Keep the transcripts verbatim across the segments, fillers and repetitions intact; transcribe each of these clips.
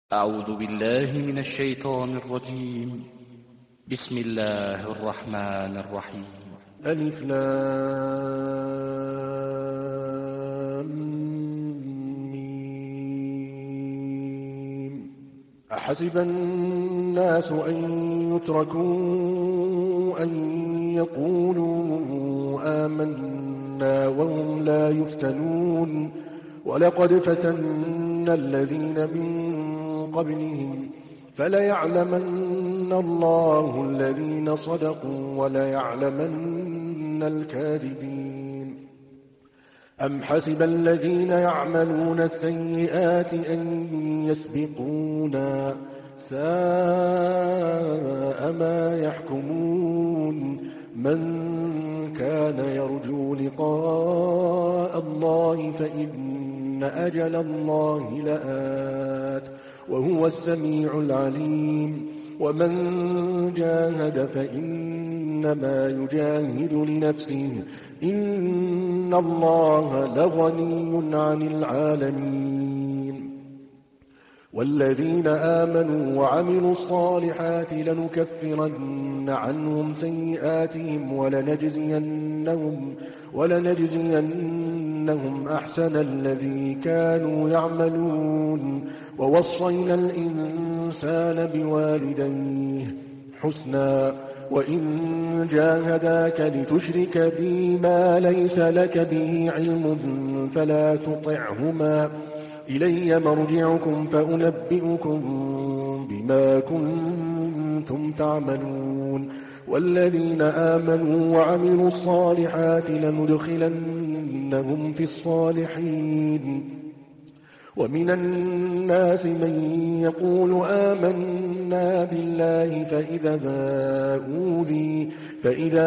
أعوذ بالله من الشيطان الرجيم. بسم الله الرحمن الرحيم. ألف لام ميم. أحسب الناس أن يتركوا أن يقولوا آمنا وهم لا يفتنون ولقد فتنا الذين من قبلهم فليعلمن الله الذين صدقوا وليعلمن الكاذبين. أم حسب الذين يعملون السيئات أن يسبقونا ساء ما يحكمون. من كان يرجو لقاء الله فإن أجل الله لآت وهو السميع العليم. ومن جاهد فإنما يجاهد لنفسه إن الله لغني عن العالمين. والذين آمنوا وعملوا الصالحات لنكفرن عنهم سيئاتهم ولنجزينهم, ولنجزينهم أحسن الذي كانوا يعملون. ووصينا الإنسان بوالديه حسنا وإن جاهداك لتشرك بي ما ليس لك به علم فلا تطعهما إلي مرجعكم فأنبئكم بما كنتم تعملون. والذين آمنوا وعملوا الصالحات لندخلنهم في الصالحين. ومن الناس من يقول آمنا بالله فإذا أوذي, فإذا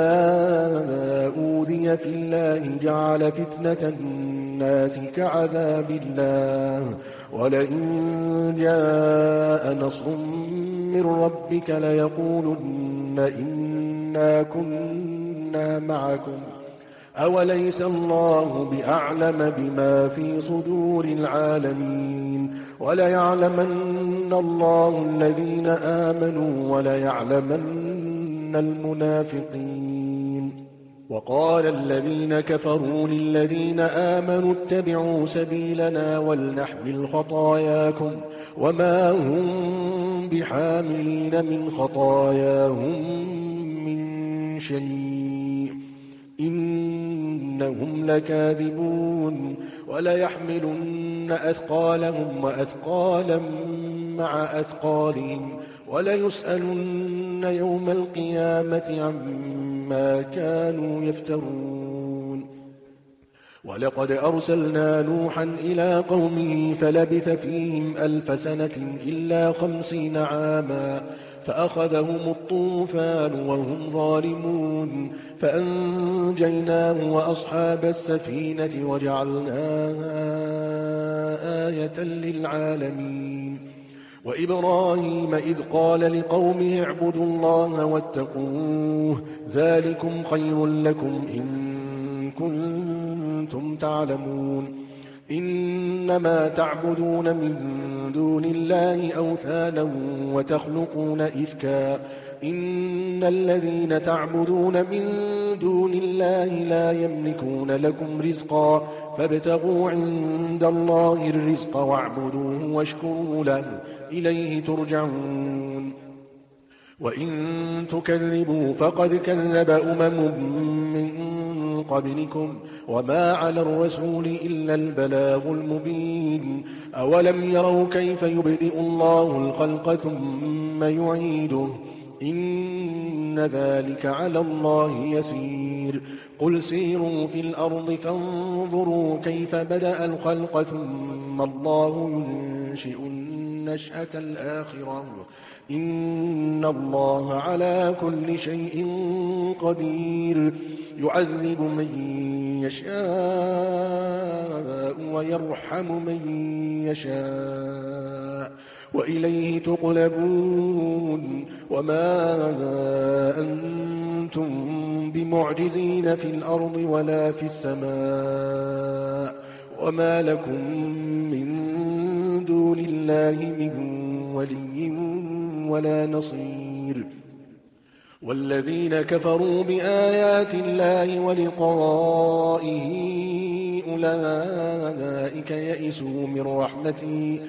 أوذي في الله جعل فتنة الناس كعذاب الله. ولئن جاء نصر من ربك ليقولن إنا كنا معكم أوليس الله بأعلم بما في صدور العالمين. وليعلمن الله الذين آمنوا وليعلمن المنافقين. وقال الذين كفروا للذين آمنوا اتبعوا سبيلنا ولنحمل خطاياكم وما هم بحاملين من خطاياهم من شيء إنهم لكاذبون. وليحملن أثقالهم وأثقالا مع أثقالهم وليسألن يوم القيامة عما كانوا يفترون. ولقد أرسلنا نوحا إلى قومه فلبث فيهم ألف سنة إلا خمسين عاما فأخذهم الطوفان وهم ظالمون فأنجيناه وأصحاب السفينة وجعلناها آية للعالمين. وإبراهيم إذ قال لقومه اعبدوا الله واتقوه ذلكم خير لكم إن كنتم تعلمون. إنما تعبدون من دون الله أوثانا وتخلقون إفكا إن الذين تعبدون من دون الله لا يملكون لكم رزقا فابتغوا عند الله الرزق واعبدوه واشكروا له إليه ترجعون. وإن تكذبوا فقد كذب أمم من قبلكم وما على الرسول إلا البلاغ المبين. أولم يروا كيف يبدئ الله الخلق ثم يعيده إن ذلك على الله يسير. قل سيروا في الأرض فانظروا كيف بدأ الخلق ثم الله ينشئ النشأة الآخرة إن الله على كل شيء قدير. يعذب من يشاء ويرحم من يشاء وإليه تقلبون. وما أنتم بمعجزين في الأرض ولا في السماء وما لكم من دون الله من ولي ولا نصير. والذين كفروا بآيات الله ولقائه أولئك يئسوا من رحمتي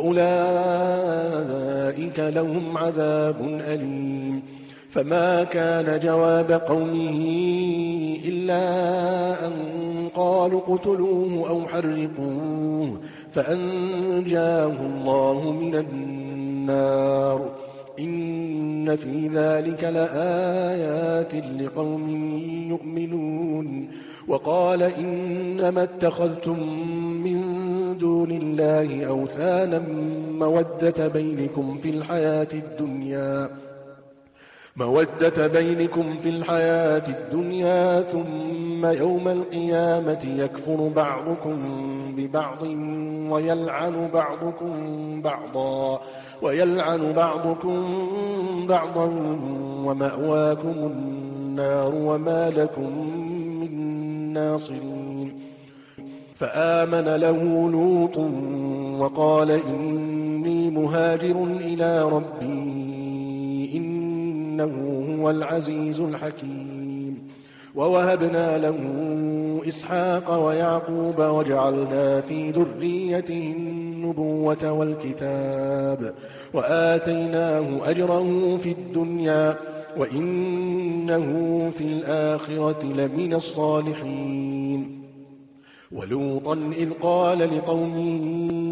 وأولئك لهم عذاب أليم. فما كان جواب قومه إلا أن قالوا اقتلوه أو حرقوه فأنجاه الله من النار. إن في ذلك لآيات لقوم يؤمنون. وقال إنما اتخذتم من دون الله أوثانا مودة بينكم في الحياة الدنيا مودة بينكم في الحياة الدنيا ثم يوم القيامة يكفر بعضكم ببعض ويلعن بعضكم بعضا ويلعن بعضكم بعضا ومأواكم النار وما لكم من ناصرين. فآمن له لوط وقال إني مهاجر إلى ربي إنه هو العزيز الحكيم. ووهبنا له إسحاق ويعقوب وجعلنا في ذريته النبوة والكتاب وآتيناه أجره في الدنيا وإنه في الآخرة لمن الصالحين. ولوطا إذ قال لقومه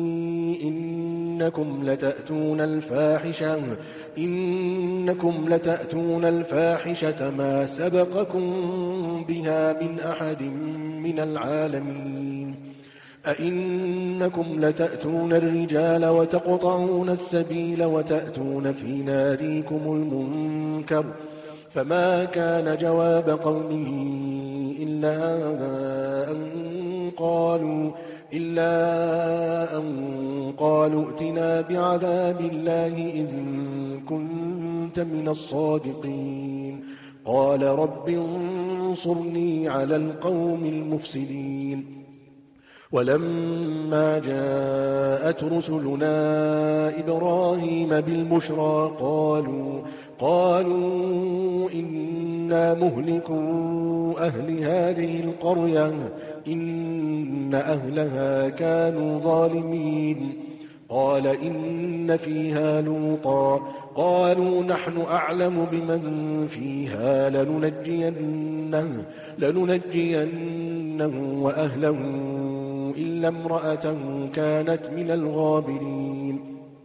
إنكم لتأتون الفاحشة إنكم لتأتون الفاحشة ما سبقكم بها من أحد من العالمين. أئنكم لتأتون الرجال وتقطعون السبيل وتأتون في ناديكم المنكر. فما كان جواب قومه إلا أن قالوا إلا أن قالوا ائتنا بعذاب الله إذ كنت من الصادقين. قال رب انصرني على القوم المفسدين. ولما جاءت رسلنا إبراهيم بالبشرى قالوا قالوا إنا مهلكو أهل هذه القرية إن أهلها كانوا ظالمين. قال إن فيها لوطا قالوا نحن أعلم بمن فيها لننجينه, لننجينه وأهله إلا امرأته كانت من الغابرين.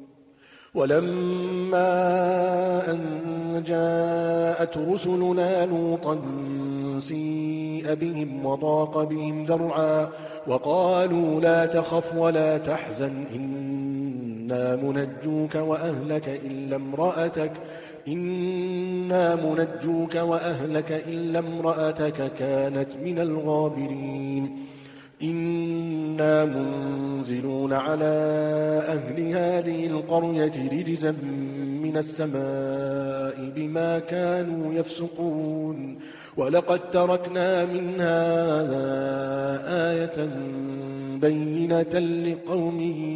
ولما أن جاءت رسلنا لوطا سيء بهم وضاق بهم ذرعا وقالوا لا تخف ولا تحزن إنا منجوك وأهلك إلا امرأتك إنا منجوك وأهلك إلا امرأتك كانت من الغابرين. إنا منزلون على أهل هذه القرية رجزا من السماء بما كانوا يفسقون. ولقد تركنا منها آية بينة لقوم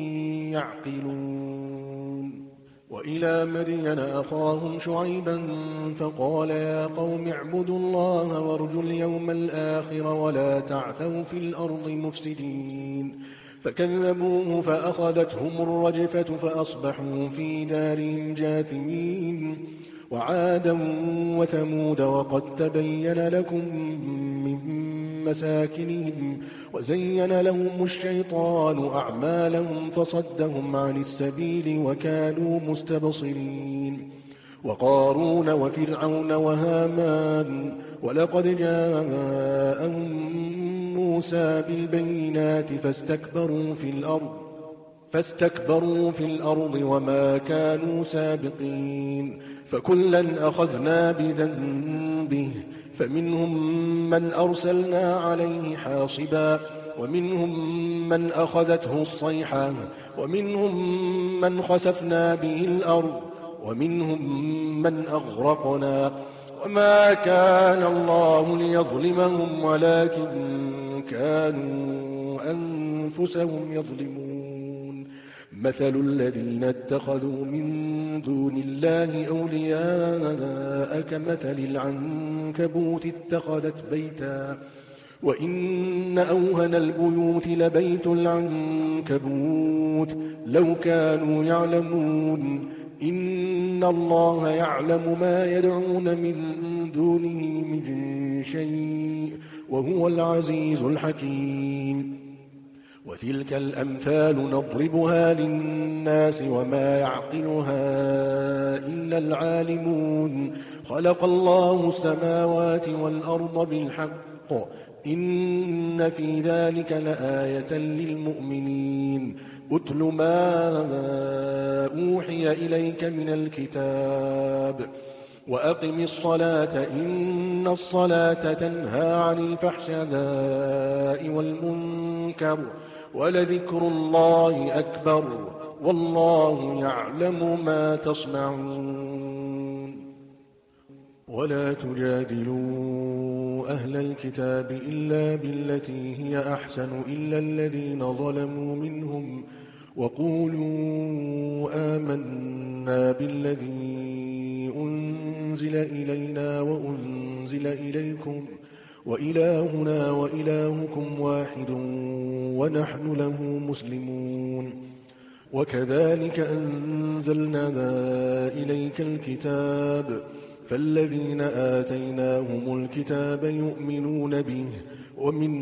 يعقلون. وإلى مدين أخاهم شعيبا فقال يا قوم اعبدوا الله وارجوا اليوم الآخر ولا تعثوا في الأرض مفسدين. فكذبوه فأخذتهم الرجفة فأصبحوا في دارهم جاثمين. وعادا وثمود وقد تبين لكم من مساكنهم وزين لهم الشيطان أعمالهم فصدهم عن السبيل وكانوا مستبصرين. وقارون وفرعون وهامان ولقد جاءهم موسى بالبينات فاستكبروا في الأرض فاستكبروا في الأرض وما كانوا سابقين. فكلا أخذنا بذنبه فمنهم من أرسلنا عليه حاصبا ومنهم من أخذته الصيحة ومنهم من خسفنا به الأرض ومنهم من أغرقنا. وما كان الله ليظلمهم ولكن كانوا أنفسهم يظلمون. مثل الذين اتخذوا من دون الله أولياء كمثل العنكبوت اتخذت بيتا وإن أوهن البيوت لبيت العنكبوت لو كانوا يعلمون إن الله يعلم ما يدعون من دونه من شيء وهو العزيز الحكيم وتلك الأمثال نضربها للناس وما يعقلها إلا العالمون خلق الله السماوات والأرض بالحق إن في ذلك لآية للمؤمنين أتل ما أوحي إليك من الكتاب وأقم الصلاة إن الصلاة تنهى عن الفحشاء والمنكر ولذكر الله أكبر والله يعلم ما تصنعون ولا تجادلوا أهل الكتاب إلا بالتي هي أحسن إلا الذين ظلموا منهم وقولوا آمنا بالذي أنزل إلينا وأنزل إليكم وإلهنا وإلهكم واحد ونحن له مسلمون وكذلك أنزلنا إليك الكتاب فالذين آتيناهم الكتاب يؤمنون به ومن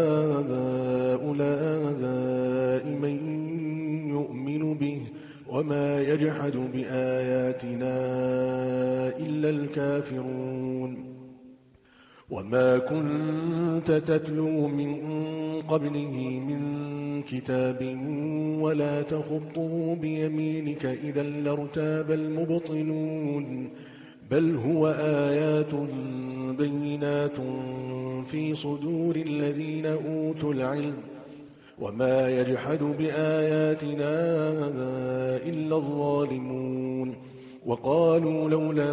هؤلاء من يؤمن به وما يجحد بآياتنا إلا الكافرون وما كنت تتلو من قبله من كتاب ولا تخطه بيمينك إذا لارتاب المبطلون بل هو آيات بينات في صدور الذين أوتوا العلم وما يجحد بآياتنا إلا الظالمون وقالوا لولا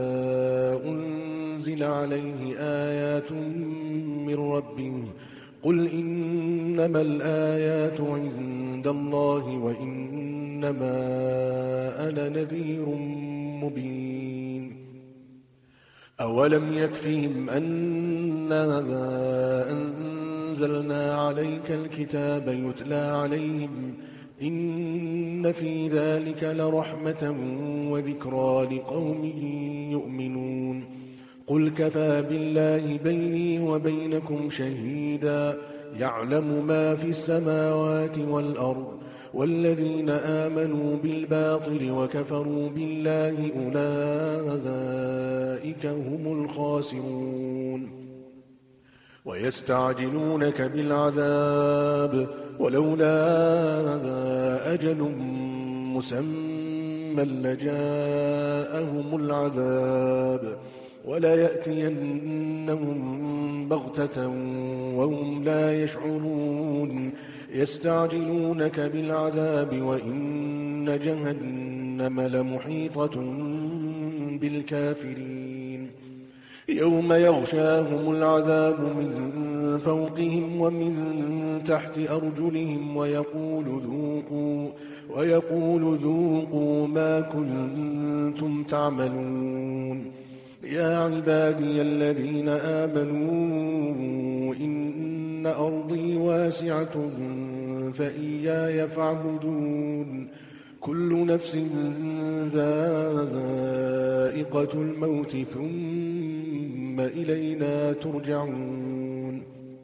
أنزل عليه آيات من ربه قل إنما الآيات عند الله وإنما أنا نذير مبين أولم يكفهم أنا أنزلنا عليك الكتاب يتلى عليهم إن في ذلك لرحمة وذكرى لقوم يؤمنون قل كفى بالله بيني وبينكم شهيدا يعلم ما في السماوات والأرض والذين آمنوا بالباطل وكفروا بالله أولئك هم الخاسرون ويستعجلونك بالعذاب ولولا أجل مسمى لجاءهم العذاب ولا يأتينهم بغتة وهم لا يشعرون يستعجلونك بالعذاب وإن جهنم لمحيطة بالكافرين يوم يغشاهم العذاب من فوقهم ومن تحت أرجلهم ويقول ذوقوا, ويقول ذوقوا ما كنتم تعملون يا عبادي الذين آمنوا إن أرضي واسعة فإياي فاعبدون كل نفس ذائقة الموت ثم إلينا ترجعون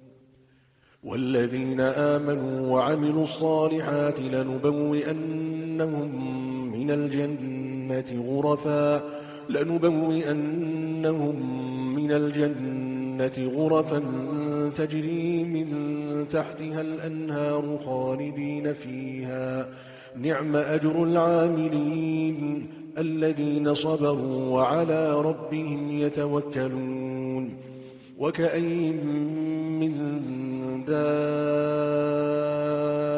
والذين آمنوا وعملوا الصالحات لنبوئنهم من الجنة غرفا لنبوئنهم من الجنة غرفا تجري من تحتها الأنهار خالدين فيها نعم أجر العاملين الذين صبروا وعلى ربهم يتوكلون وكأين من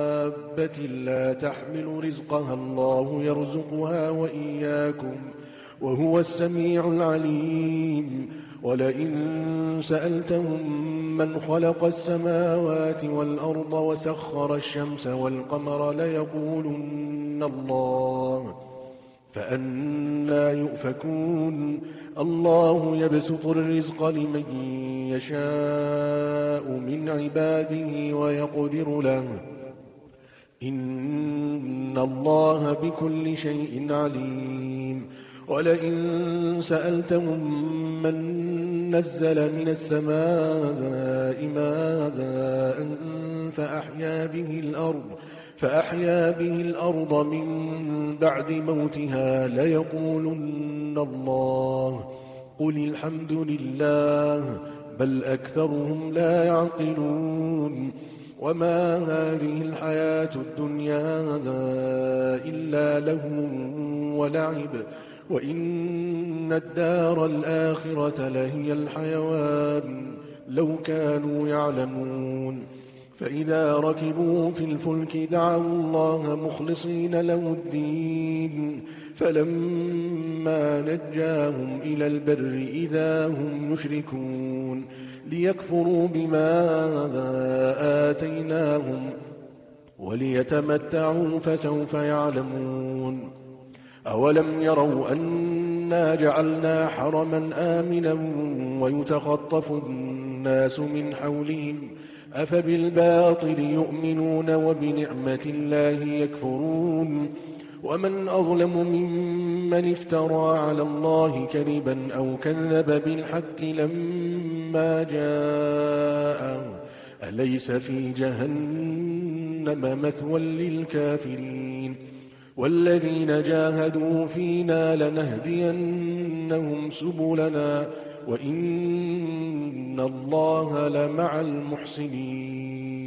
دابة لا تحمل رزقها الله يرزقها وإياكم وهو السميع العليم ولئن سألتهم من خلق السماوات والأرض وسخر الشمس والقمر ليقولن الله فأنى يؤفكون الله يبسط الرزق لمن يشاء من عباده ويقدر له إن الله بكل شيء عليم ولئن سألتهم من نزل من السماء ماء فأحيا به الأرض فأحيا به الأرض من بعد موتها ليقولن الله قل الحمد لله بل أكثرهم لا يعقلون وما هذه الحياة الدنيا إلا لهو ولعب وإن الدار الآخرة لهي الحيوان لو كانوا يعلمون فإذا ركبوا في الفلك دعوا الله مخلصين له الدين فلما نجاهم إلى البر إذا هم يشركون ليكفروا بما آتيناهم وليتمتعوا فسوف يعلمون أولم يروا أنا جعلنا حرما آمنا ويتخطف الناس من حولهم أفبالباطل يؤمنون وبنعمة الله يكفرون ومن أظلم ممن افترى على الله كذبا أو كذب بالحق لما جاءه أليس في جهنم مثوى للكافرين والذين جاهدوا فينا لنهدينهم سبلنا وإن الله لمع المحسنين